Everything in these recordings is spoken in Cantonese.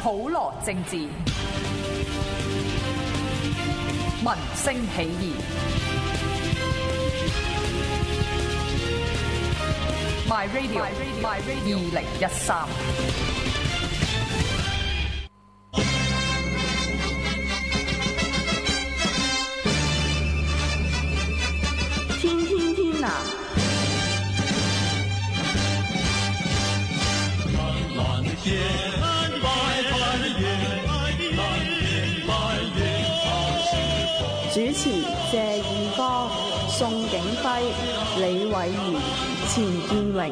普羅政治，民聲起義。My Radio 2013。 天啊！主持謝義方、宋景輝、李偉賢、錢建榮。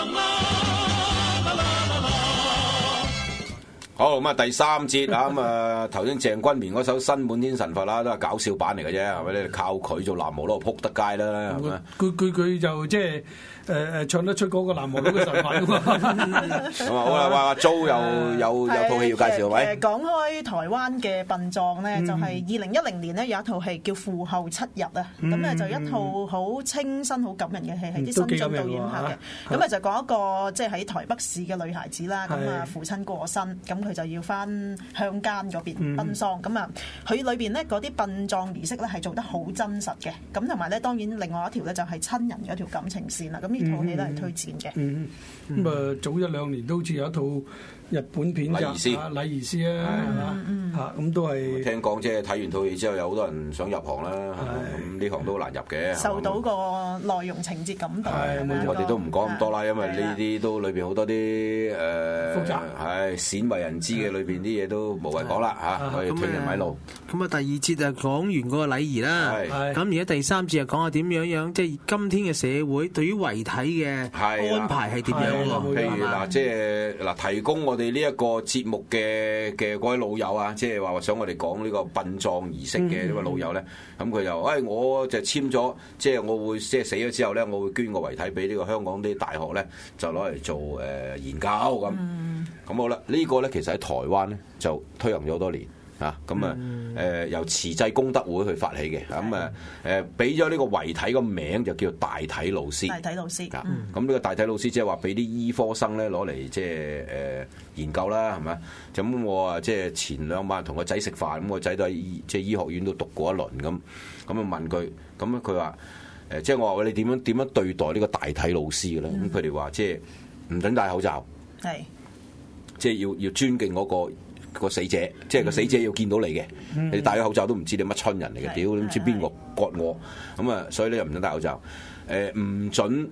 好咁啊，第三節啊，咁啊頭先鄭君綿嗰首《新滿天神佛》啦，都係搞笑版嚟嘅啫，係咪？你靠佢做南無佬撲得街啦，係咪？ 佢就即係唱得出嗰個南無佬嘅神法㗎嘛。 咁啊好啦，話周有套戲要介紹，喂。 講開台灣嘅殯葬咧，就係2010年咧有一套戲叫《父後7日》啊，咁啊就一套好清新、好感人嘅戲，係啲新晉導演拍嘅。咁啊就講一個即係喺台北市嘅女孩子啦，咁啊父親過身，咁佢就要翻鄉間嗰邊奔喪，咁啊佢裏邊咧嗰啲殯葬儀式咧係做得好真實嘅，咁同埋咧當然另外一條咧就係親人嗰條感情線啦，咁呢套戲都係推薦嘅。 咁啊早一兩年都好似有一套日本片就禮儀師啊，嚇咁都係聽講即係睇完套戲之後有好多人想入行啦，咁呢行都好難入嘅， 受到個內容情節感動。 我哋都唔講咁多啦，因為呢啲都裏邊好多啲複雜， 係鮮為人知嘅裏邊啲嘢都無謂講啦嚇，可以退人米路。 咁啊第二節就講完嗰個禮儀啦，咁而家第三節就講下點樣即係今天嘅社會對於遺體嘅安排係點樣喎？ 譬如嗱，即係嗱提供我哋呢一個節目嘅嗰位老友啊，即係話想我哋講呢個殯葬儀式嘅呢位老友咧，咁佢就我就簽咗，即係我會即係死咗之後咧，我會捐個遺體俾呢個香港啲大學咧，就攞嚟做研究咁。咁好啦，呢個咧其實喺台灣咧就推行咗好多年。咁啊由慈濟功德會去發起嘅，咁啊俾咗呢個遺體個名就叫大體老師。 大體老師， 咁呢個大體老師即係話俾啲醫科生咧攞嚟即係研究啦，係咪？咁我啊即係前兩晚同個仔食飯，咁個仔都喺即係醫學院都讀過一輪咁，咁啊問佢，咁佢話即係我話喂，你點樣對待呢個大體老師嘅咧？咁佢哋話即係唔准戴口罩，係即係要尊敬嗰個死者，即係個死者要見到你嘅，你戴咗口罩都唔知你乜春人嚟嘅，屌都唔知邊個割我，咁啊，所以咧又唔准戴口罩，唔准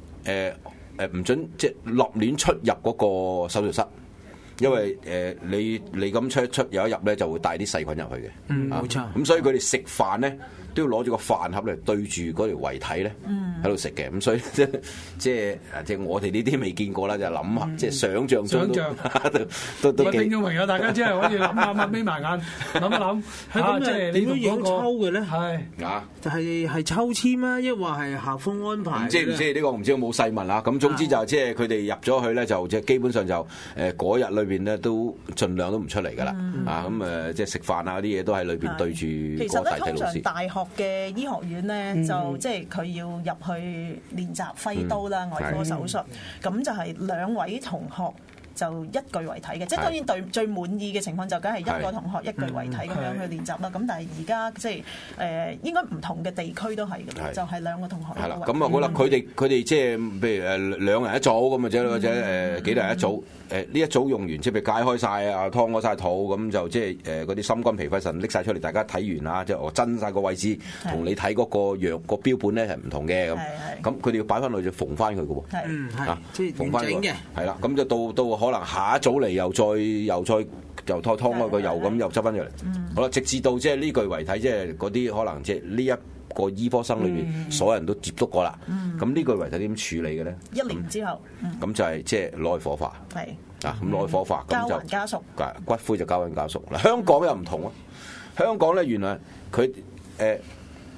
即係立亂出入嗰個手術室，因為你咁出有一入咧就會帶啲細菌入去嘅， 冇錯。 咁所以佢哋食飯咧都要攞住個飯盒嚟對住嗰條遺體咧喺度食嘅，咁所以即係我哋呢啲未見過啦，就諗下即係想像中都聽眾朋友大家即係可以諗下，眯埋眼諗一諗，即係點樣抽嘅咧？就係抽籤啊，抑或係校風安排？ 唔知呢個唔知有冇細問啊？咁總之就即係佢哋入咗去咧，就即係基本上就嗰日裏邊咧都盡量都唔出嚟㗎啦，咁即係食飯啊啲嘢都喺裏邊對住嗰個大體老師。 其實咧，通常大學嘅醫學院咧，就即係佢要入去練習揮刀啦、外科手術，咁就係兩位同學就一具遺體嘅，即係當然最滿意嘅情況就梗係一個同學一具遺體咁樣去練習啦。咁但係而家即係應該唔同嘅地區都係嘅，就係兩個同學。 係啦，咁啊好啦，佢哋即係譬如兩人一組咁或者幾人一組。呢一組用完，即係解開晒啊，劏開晒肚，咁就即係嗰啲心肝脾肺腎拎晒出嚟，大家睇完啦，即係我真晒個位置，同你睇嗰個樣個標本咧係唔同嘅咁。咁佢哋要擺翻落去縫翻佢嘅喎， 即係縫翻嘅。 係啦，咁就到可能下一組嚟又再劏開個又咁又執翻出嚟。好啦，直至到即係呢具遺體，即係嗰啲可能即係呢一個醫科生裏邊所有人都接觸過啦。咁呢具遺體點處理嘅咧？1 年之後， 咁就係即係攞去火化。咁攞去火化，咁就交還家屬， 骨灰就交還家屬。嗱，香港又唔同啊！香港咧原來佢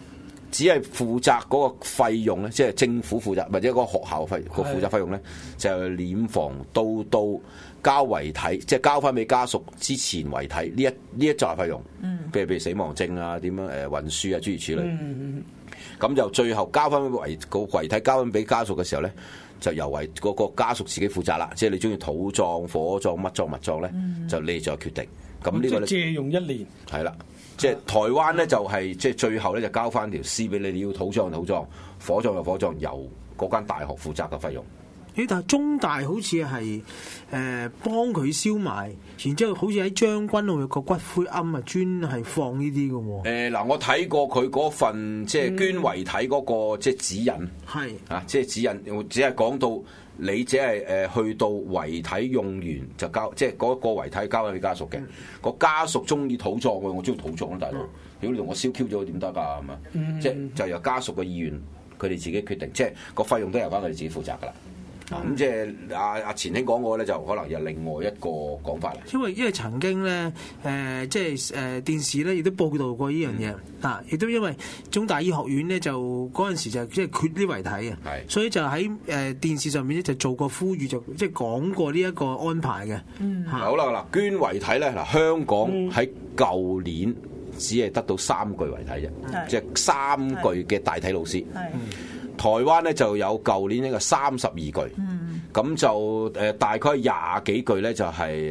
只係負責嗰個費用咧，即係政府負責或者嗰個學校個負責費用咧，就係殮房到交遺體，即係交翻俾家屬之前遺體呢一紮費用。譬如死亡證啊，點樣運輸啊，諸如此類。咁就最後交翻個遺體交翻俾家屬嘅時候咧，就由嗰個家屬自己負責啦。即係你中意土葬、火葬、乜葬物葬咧，就你再決定。咁呢個咧借用1年係啦。即係台灣咧就係即係最後咧就交翻條屍俾你，你要土葬就土葬，火葬就火葬，由嗰間大學負責嘅費用。 但係中大好似係幫佢燒埋，然之後好似喺將軍澳有個骨灰龕啊，專係放呢啲嘅喎。 嗱，我睇過佢嗰份即係捐遺體嗰個即係指引，係啊，即係指引，只係講到你只係去到遺體用完就交，即係嗰個遺體交俾家屬嘅。個家屬中意土葬嘅，我中意土葬啦，大佬。如果你同我燒 Q 咗點得㗎？係嘛？即係就由家屬嘅意願，佢哋自己決定，即係個費用都由翻佢哋自己負責㗎啦。咁即係阿錢兄講過咧，就可能有另外一個講法啦。 因為曾經咧，即係電視咧亦都報道過呢樣嘢啊，亦都因為中大醫學院咧就嗰陣時就即係缺啲遺體啊，所以就喺電視上面咧就做過呼籲，就即係講過呢一個安排嘅。 好啦，嗱，捐遺體咧，嗱，香港喺舊年只係得到3具遺體啫，即係3具嘅大體老師。台灣咧就有舊年呢個32具，咁就大概20幾具咧就係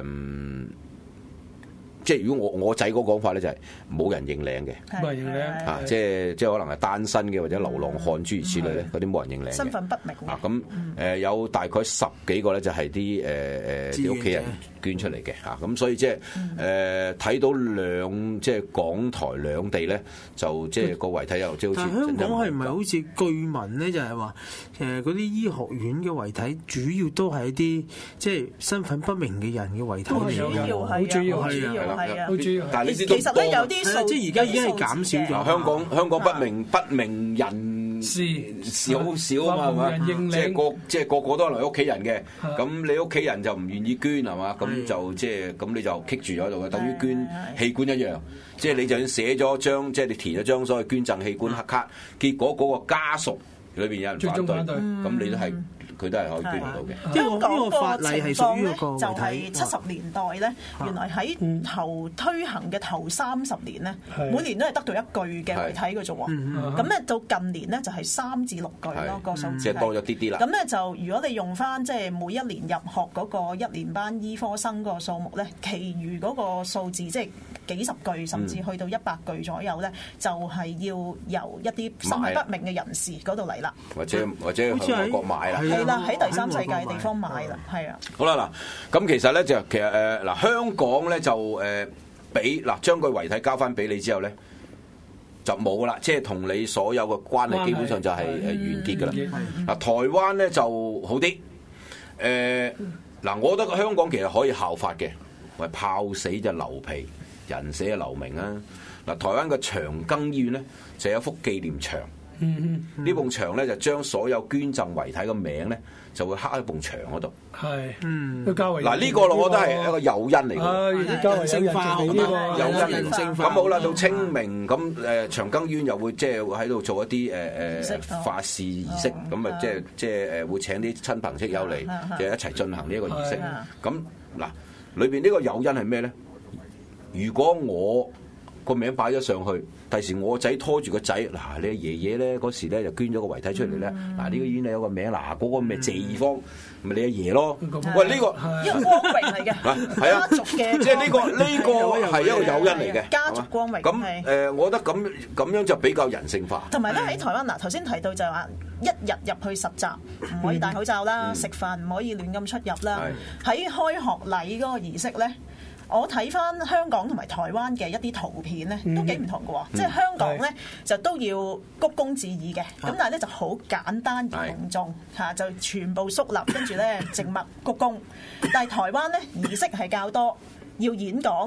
即係如果我仔嗰個講法咧就係冇人認領嘅， 冇人認領啊，即係可能係單身嘅或者流浪漢諸如此類咧，嗰啲冇人認領嘅， 身份不明啊。咁有大概10幾個咧就係啲屋企人捐出嚟嘅嚇，咁所以即係睇到即係港台兩地咧，就即係個遺體又即係好似。 但香港係唔係好似據聞咧，就係話嗰啲醫學院嘅遺體主要都係一啲即係身份不明嘅人嘅遺體嚟嘅， 好主要係啊。 係啊，但係呢啲其實咧有啲數， 即係而家已經係減少咗。 香港不明人事好少啊嘛，係嘛？即係個都係嚟屋企人嘅，咁你屋企人就唔願意捐係嘛？咁就即係咁你就棘住咗喺度嘅，等於捐器官一樣。即係你就算寫咗張，即係你填咗張所謂捐贈器官黑卡，結果嗰個家屬裏邊有人反對，咁你都係。佢都係可以捐到嘅。 香港個法例係屬於一個就係70年代咧，原來喺推行嘅頭30年咧，每年都係得到1具嘅遺體嘅啫喎。咁咧到近年咧就係3至6具咯，個數字即係多咗啲啦。 咁咧就如果你用翻即係每一年入學嗰個1年班醫科生個數目咧，其餘嗰個數字即係幾十具，甚至去到100具左右咧，就係要由一啲身份不明嘅人士嗰度嚟啦， 或者去外國買啦。 喺第三世界嘅地方買啦，係啊。 好啦嗱，咁其實咧就其實嗱香港咧就俾嗱將個遺體交翻俾你之後咧就冇啦，即係同你所有嘅關係基本上就係完結㗎啦。嗱台灣咧就好啲，嗱我覺得香港其實可以效法嘅，喂炮死就留皮，人死就留名啊。嗱台灣嘅長庚醫院咧就有幅紀念牆。呢埲牆咧就將所有捐贈遺體嘅名咧就會刻喺埲牆嗰度。係，嗱呢個我覺得係一個誘因嚟嘅， 人性化好啲喎， 誘因嚟嘅。咁好啦，到清明咁長庚醫院又會即係喺度做一啲法事儀式，咁啊即係會請啲親朋戚友嚟，就一齊進行呢一個儀式。咁嗱，裏邊呢個誘因係咩咧？如果我個名擺咗上去，第時我仔拖住個仔，嗱你爺爺咧嗰時咧就捐咗個遺體出嚟咧，嗱呢個醫院有個名，嗱嗰個咩謝芳，咪你阿爺咯。喂呢個光榮嚟嘅，家族嘅， 即係呢個係一個誘因嚟嘅， 家族光榮。 咁我覺得咁樣就比較人性化。同埋咧喺台灣嗱，頭先提到就係話一日入去實習唔可以戴口罩啦，食飯唔可以亂咁出入啦。喺開學禮嗰個儀式咧。我睇翻香港同埋台灣嘅一啲圖片咧，都幾唔同嘅喎。即係香港咧就都要鞠躬致意嘅，咁但係咧就好簡單而隆重嚇，就全部肅立，跟住咧靜默鞠躬。但係台灣咧儀式係較多，要演講，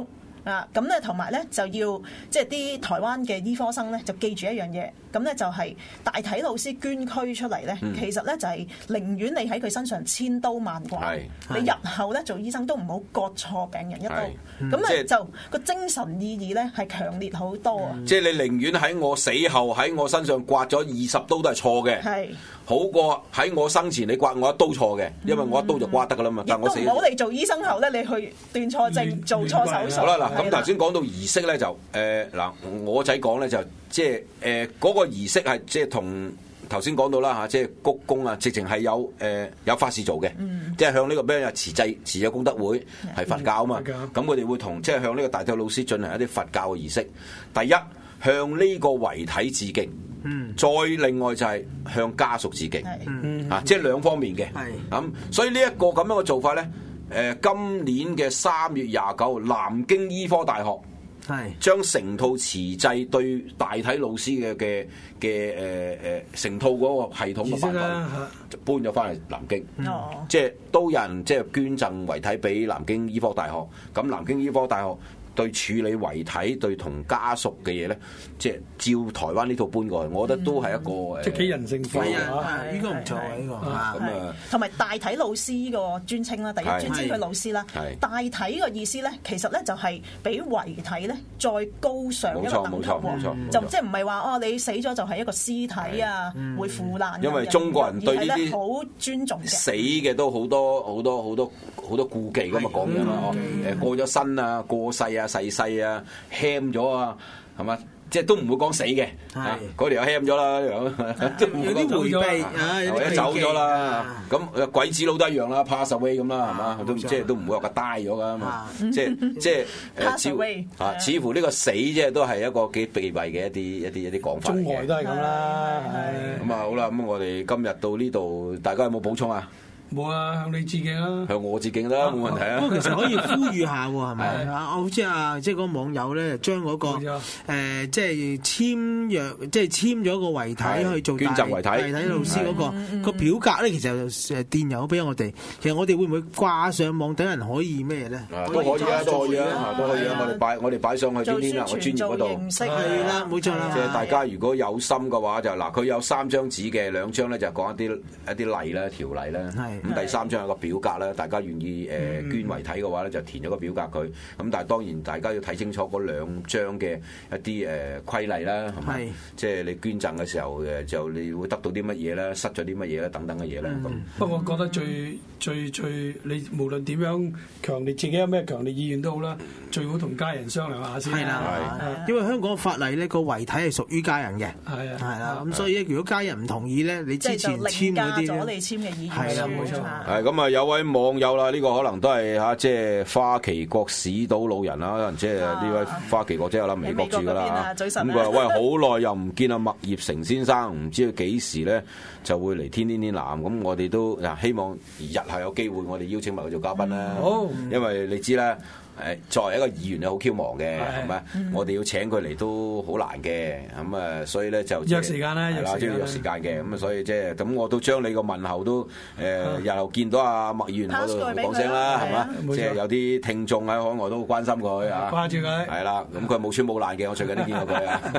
咁咧同埋咧就要即係啲台灣嘅醫科生咧就記住一樣嘢，咁咧就係大體老師捐軀出嚟咧，其實咧就係寧願你喺佢身上千刀萬剮，你日後咧做醫生都唔好割錯病人一刀，咁咧就個精神意義咧係強烈好多啊！ 即係你寧願喺我死後喺我身上刮咗20刀都係錯嘅，好過喺我生前你刮我一刀錯嘅，因為我一刀就刮得噶啦嘛。但我死唔好你做醫生後咧，你去斷錯症、做錯手術。 好啦，嗱咁頭先講到儀式咧，就嗱我仔講咧就即係嗰個儀式係即係同頭先講到啦嚇，即係鞠躬啊，直情係有法事做嘅，即係向呢個咩啊慈濟功德會係佛教啊嘛，咁佢哋會同即係向呢個大體老師進行一啲佛教嘅儀式。第一，向呢個遺體致敬。再另外就係向家屬致敬，即係兩方面嘅。咁所以呢一個咁樣嘅做法咧，今年嘅3月29日，南京醫科大學將成套慈濟對大體老師嘅成套嗰個系統嘅辦法就搬咗翻嚟南京，即係都有人即係捐贈遺體俾南京醫科大學。咁南京醫科大學對處理遺體對同家屬嘅嘢咧，即係照台灣呢套搬過去，我覺得都係一個即係幾人性化啊！應該唔錯啊！呢個咁啊， 同埋大體老師呢個尊稱啦，第一尊稱佢老師啦。大體個意思咧，其實咧就係比遺體咧再高上一個等級喎，就即係唔係話哦你死咗就係一個屍體啊，會腐爛。因為中國人對呢啲好尊重嘅， 死嘅都好多顧忌咁啊講嘢啦，過咗身啊，過世啊。逝世啊，輕咗啊，係嘛？即係都唔會講死嘅，嗰條又輕咗啦，有啲回避或者走咗啦。咁鬼子佬都一樣啦 ，pass away 咁啦，係嘛？都即係都唔會話佢 die 咗噶嘛。即係似乎呢個死即係都係一個幾避諱嘅一啲講法嚟嘅。 中外都係咁啦。 咁啊好啦，咁我哋今日到呢度，大家有冇補充啊？ 冇啊，向你致敬啦， 向我致敬啦，冇問題啊。 不過其實可以呼籲下喎，係咪啊？好似即係嗰個網友咧，將嗰個即係簽約，即係簽咗個遺體去做捐贈遺體老師嗰個表格咧，其實電郵俾我哋。其實我哋會唔會掛上網等人可以咩咧？ 都可以啊，都可以啊。我哋擺上去邊啊？我專業嗰度係啦，冇錯啦。 即係大家如果有心嘅話，就嗱，佢有3張紙嘅，2張咧就講一啲例啦、條例啦。咁第3張有個表格啦，大家願意捐遺體嘅話咧，就填咗個表格佢。咁但係當然大家要睇清楚嗰2張嘅一啲規例啦，係咪？即係你捐贈嘅時候就你會得到啲乜嘢咧，失咗啲乜嘢咧，等等嘅嘢咧。咁不過我覺得最你無論點樣強烈，自己有咩強烈意願都好啦，最好同家人商量下先。 係啦，因為香港法例咧個遺體係屬於家人嘅。係啦，咁所以如果家人唔同意咧，你之前簽嗰啲係啦，冇錯。 係咁啊！有位網友啦，呢個可能都係即係花旗國史島老人啦，可能即係呢位花旗國即係我諗美國住噶啦。咁佢話：喂，好耐又唔見阿麥業成先生，唔知佢幾時咧就會嚟天南。咁我哋都希望日後有機會，我哋邀請埋佢做嘉賓啦。好，因為你知啦。作為一個議員咧，好 Q 忙嘅，係咪？我哋要請佢嚟都好難嘅，咁啊，所以咧就約時間啦， 係啦，都要約時間嘅，咁啊，所以即係咁，我都將你個問候都日後見到阿麥議員嗰度講聲啦，係嘛？即係有啲聽眾喺海外都好關心佢啊， 掛住佢， 係啦，咁佢冇穿冇爛嘅，我最近都見到佢啊。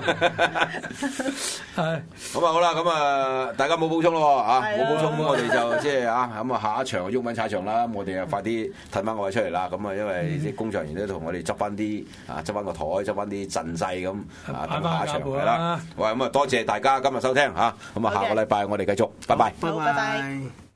係， 咁啊好啦，咁啊大家冇補充咯嚇，冇補充，咁我哋就即係咁啊下一場毓民踩場啦，我哋啊快啲褪翻個位出嚟啦，咁啊因為啲工作人員都同我哋執翻啲執翻個台，執翻啲陣勢咁等下一場係啦。喂，咁啊多謝大家今日收聽嚇，咁啊下個禮拜我哋繼續，拜拜。 好，拜拜。